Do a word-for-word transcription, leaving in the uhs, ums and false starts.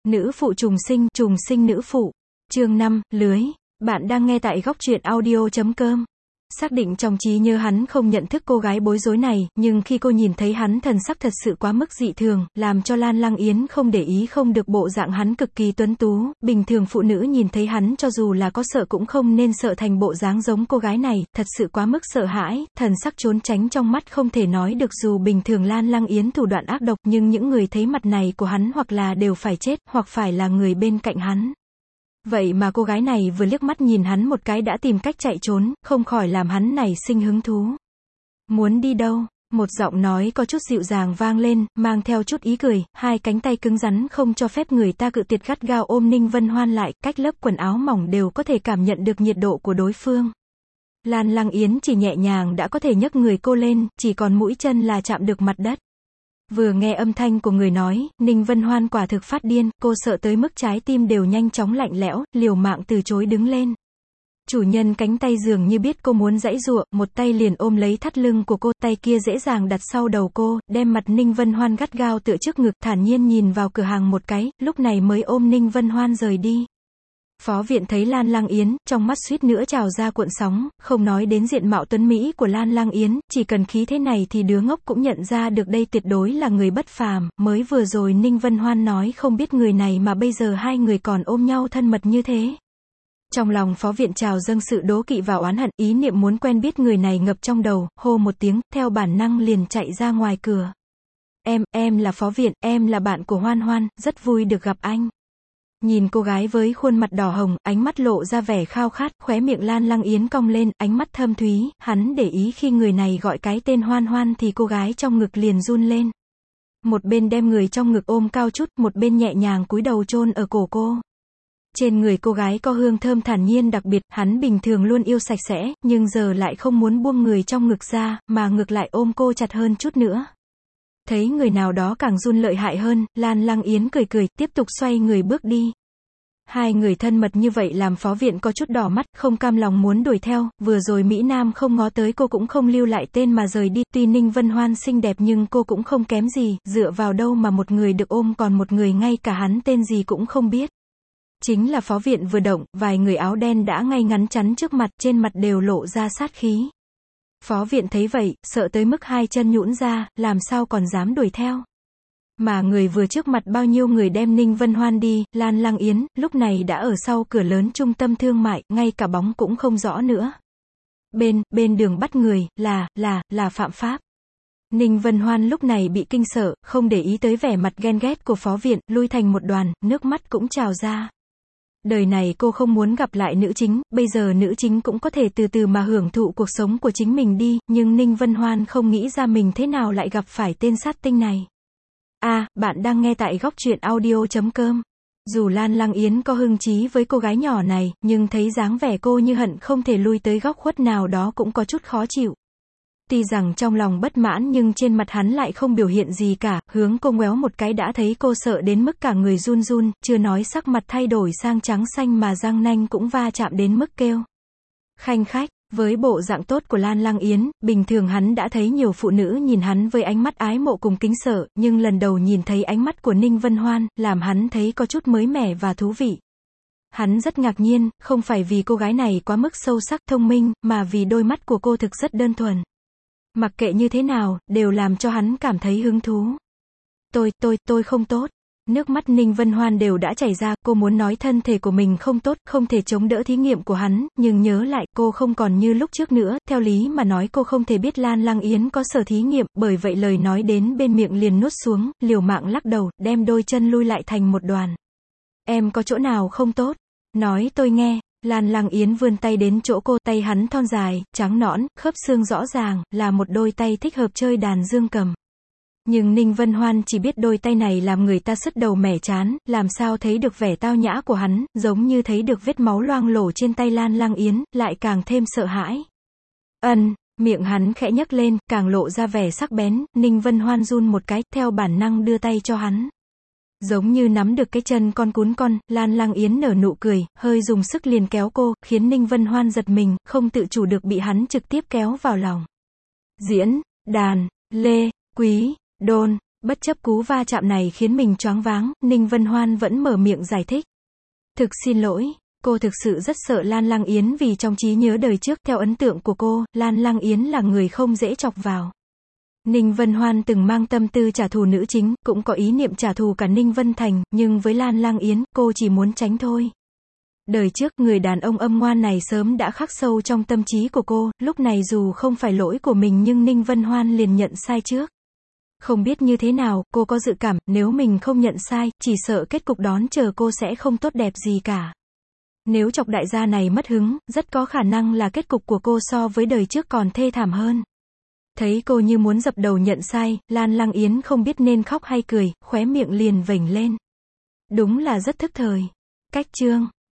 Nữ phụ trùng sinh, trùng sinh nữ phụ. Chương năm, lưới. Bạn đang nghe tại góc truyện audio chấm com. Xác định trong trí nhớ hắn không nhận thức cô gái bối rối này, nhưng khi cô nhìn thấy hắn thần sắc thật sự quá mức dị thường, làm cho Lan Lăng Yến không để ý không được bộ dạng hắn cực kỳ tuấn tú, bình thường phụ nữ nhìn thấy hắn cho dù là có sợ cũng không nên sợ thành bộ dáng giống cô gái này, thật sự quá mức sợ hãi, thần sắc trốn tránh trong mắt không thể nói được dù bình thường Lan Lăng Yến thủ đoạn ác độc nhưng những người thấy mặt này của hắn hoặc là đều phải chết, hoặc phải là người bên cạnh hắn. Vậy mà cô gái này vừa liếc mắt nhìn hắn một cái đã tìm cách chạy trốn, không khỏi làm hắn nảy sinh hứng thú. Muốn đi đâu? Một giọng nói có chút dịu dàng vang lên, mang theo chút ý cười, hai cánh tay cứng rắn không cho phép người ta cự tuyệt gắt gao ôm Ninh Vân Hoan lại, cách lớp quần áo mỏng đều có thể cảm nhận được nhiệt độ của đối phương. Lan Lăng Yến chỉ nhẹ nhàng đã có thể nhấc người cô lên, chỉ còn mũi chân là chạm được mặt đất. Vừa nghe âm thanh của người nói, Ninh Vân Hoan quả thực phát điên, cô sợ tới mức trái tim đều nhanh chóng lạnh lẽo, liều mạng từ chối đứng lên. Chủ nhân cánh tay dường như biết cô muốn giãy giụa, một tay liền ôm lấy thắt lưng của cô, tay kia dễ dàng đặt sau đầu cô, đem mặt Ninh Vân Hoan gắt gao tựa trước ngực, thản nhiên nhìn vào cửa hàng một cái, lúc này mới ôm Ninh Vân Hoan rời đi. Phó viện thấy Lan Lăng Yến, trong mắt suýt nữa trào ra cuộn sóng, không nói đến diện mạo tuấn mỹ của Lan Lăng Yến, chỉ cần khí thế này thì đứa ngốc cũng nhận ra được đây tuyệt đối là người bất phàm, mới vừa rồi Ninh Vân Hoan nói không biết người này mà bây giờ hai người còn ôm nhau thân mật như thế. Trong lòng phó viện trào dâng sự đố kỵ và oán hận, ý niệm muốn quen biết người này ngập trong đầu, hô một tiếng, theo bản năng liền chạy ra ngoài cửa. Em, em là phó viện, em là bạn của Hoan Hoan, rất vui được gặp anh. Nhìn cô gái với khuôn mặt đỏ hồng, ánh mắt lộ ra vẻ khao khát, khóe miệng Lan Lăng Yến cong lên, ánh mắt thâm thúy, hắn để ý khi người này gọi cái tên Hoan Hoan thì cô gái trong ngực liền run lên. Một bên đem người trong ngực ôm cao chút, một bên nhẹ nhàng cúi đầu chôn ở cổ cô. Trên người cô gái có hương thơm thản nhiên đặc biệt, hắn bình thường luôn yêu sạch sẽ, nhưng giờ lại không muốn buông người trong ngực ra, mà ngược lại ôm cô chặt hơn chút nữa. Thấy người nào đó càng run lợi hại hơn, Lan Lăng Yến cười cười, tiếp tục xoay người bước đi. Hai người thân mật như vậy làm phó viện có chút đỏ mắt, không cam lòng muốn đuổi theo, vừa rồi Mỹ Nam không ngó tới cô cũng không lưu lại tên mà rời đi, tuy Ninh Vân Hoan xinh đẹp nhưng cô cũng không kém gì, dựa vào đâu mà một người được ôm còn một người ngay cả hắn tên gì cũng không biết. Chính là phó viện vừa động, vài người áo đen đã ngay ngắn chắn trước mặt, trên mặt đều lộ ra sát khí. Phó viện thấy vậy, sợ tới mức hai chân nhũn ra, làm sao còn dám đuổi theo. Mà người vừa trước mặt bao nhiêu người đem Ninh Vân Hoan đi, Lan Lăng Yến, lúc này đã ở sau cửa lớn trung tâm thương mại, ngay cả bóng cũng không rõ nữa. Bên, bên đường bắt người, là, là, là phạm pháp. Ninh Vân Hoan lúc này bị kinh sợ, không để ý tới vẻ mặt ghen ghét của phó viện, lui thành một đoàn, nước mắt cũng trào ra. Đời này cô không muốn gặp lại nữ chính, bây giờ nữ chính cũng có thể từ từ mà hưởng thụ cuộc sống của chính mình đi, nhưng Ninh Vân Hoan không nghĩ ra mình thế nào lại gặp phải tên sát tinh này. À, bạn đang nghe tại góc truyện audio chấm com. Dù Lan Lăng Yến có hứng chí với cô gái nhỏ này, nhưng thấy dáng vẻ cô như hận không thể lui tới góc khuất nào đó cũng có chút khó chịu. Tuy rằng trong lòng bất mãn nhưng trên mặt hắn lại không biểu hiện gì cả, hướng cô ngoéo một cái đã thấy cô sợ đến mức cả người run run, chưa nói sắc mặt thay đổi sang trắng xanh mà răng nanh cũng va chạm đến mức kêu. Khanh khách, với bộ dạng tốt của Lan Lăng Yến, bình thường hắn đã thấy nhiều phụ nữ nhìn hắn với ánh mắt ái mộ cùng kính sợ, nhưng lần đầu nhìn thấy ánh mắt của Ninh Vân Hoan, làm hắn thấy có chút mới mẻ và thú vị. Hắn rất ngạc nhiên, không phải vì cô gái này quá mức sâu sắc thông minh, mà vì đôi mắt của cô thực rất đơn thuần. Mặc kệ như thế nào, đều làm cho hắn cảm thấy hứng thú. Tôi, tôi, tôi không tốt. Nước mắt Ninh Vân Hoan đều đã chảy ra, cô muốn nói thân thể của mình không tốt, không thể chống đỡ thí nghiệm của hắn, nhưng nhớ lại, cô không còn như lúc trước nữa, theo lý mà nói cô không thể biết Lan Lăng Yến có sở thí nghiệm, bởi vậy lời nói đến bên miệng liền nuốt xuống, liều mạng lắc đầu, đem đôi chân lui lại thành một đoàn. Em có chỗ nào không tốt? Nói tôi nghe. Lan Lăng Yến vươn tay đến chỗ cô, tay hắn thon dài, trắng nõn, khớp xương rõ ràng, là một đôi tay thích hợp chơi đàn dương cầm. Nhưng Ninh Vân Hoan chỉ biết đôi tay này làm người ta sứt đầu mẻ chán, làm sao thấy được vẻ tao nhã của hắn, giống như thấy được vết máu loang lổ trên tay Lan Lăng Yến, lại càng thêm sợ hãi. Ân, miệng hắn khẽ nhấc lên, càng lộ ra vẻ sắc bén, Ninh Vân Hoan run một cái, theo bản năng đưa tay cho hắn. Giống như nắm được cái chân con cún con, Lan Lăng Yến nở nụ cười, hơi dùng sức liền kéo cô, khiến Ninh Vân Hoan giật mình, không tự chủ được bị hắn trực tiếp kéo vào lòng. Diễn, đàn, lê, quý, đôn, Bất chấp cú va chạm này khiến mình choáng váng, Ninh Vân Hoan vẫn mở miệng giải thích. Thực xin lỗi, cô thực sự rất sợ Lan Lang Yến vì trong trí nhớ đời trước, theo ấn tượng của cô, Lan Lang Yến là người không dễ chọc vào. Ninh Vân Hoan từng mang tâm tư trả thù nữ chính, cũng có ý niệm trả thù cả Ninh Vân Thành, nhưng với Lan Lang Yến, cô chỉ muốn tránh thôi. Đời trước, người đàn ông âm ngoan này sớm đã khắc sâu trong tâm trí của cô, lúc này dù không phải lỗi của mình nhưng Ninh Vân Hoan liền nhận sai trước. Không biết như thế nào, cô có dự cảm, nếu mình không nhận sai, chỉ sợ kết cục đón chờ cô sẽ không tốt đẹp gì cả. Nếu chọc đại gia này mất hứng, rất có khả năng là kết cục của cô so với đời trước còn thê thảm hơn. Thấy cô như muốn dập đầu nhận sai, Lan Lang Yến không biết nên khóc hay cười, khóe miệng liền vểnh lên. Đúng là rất thức thời. Cách chương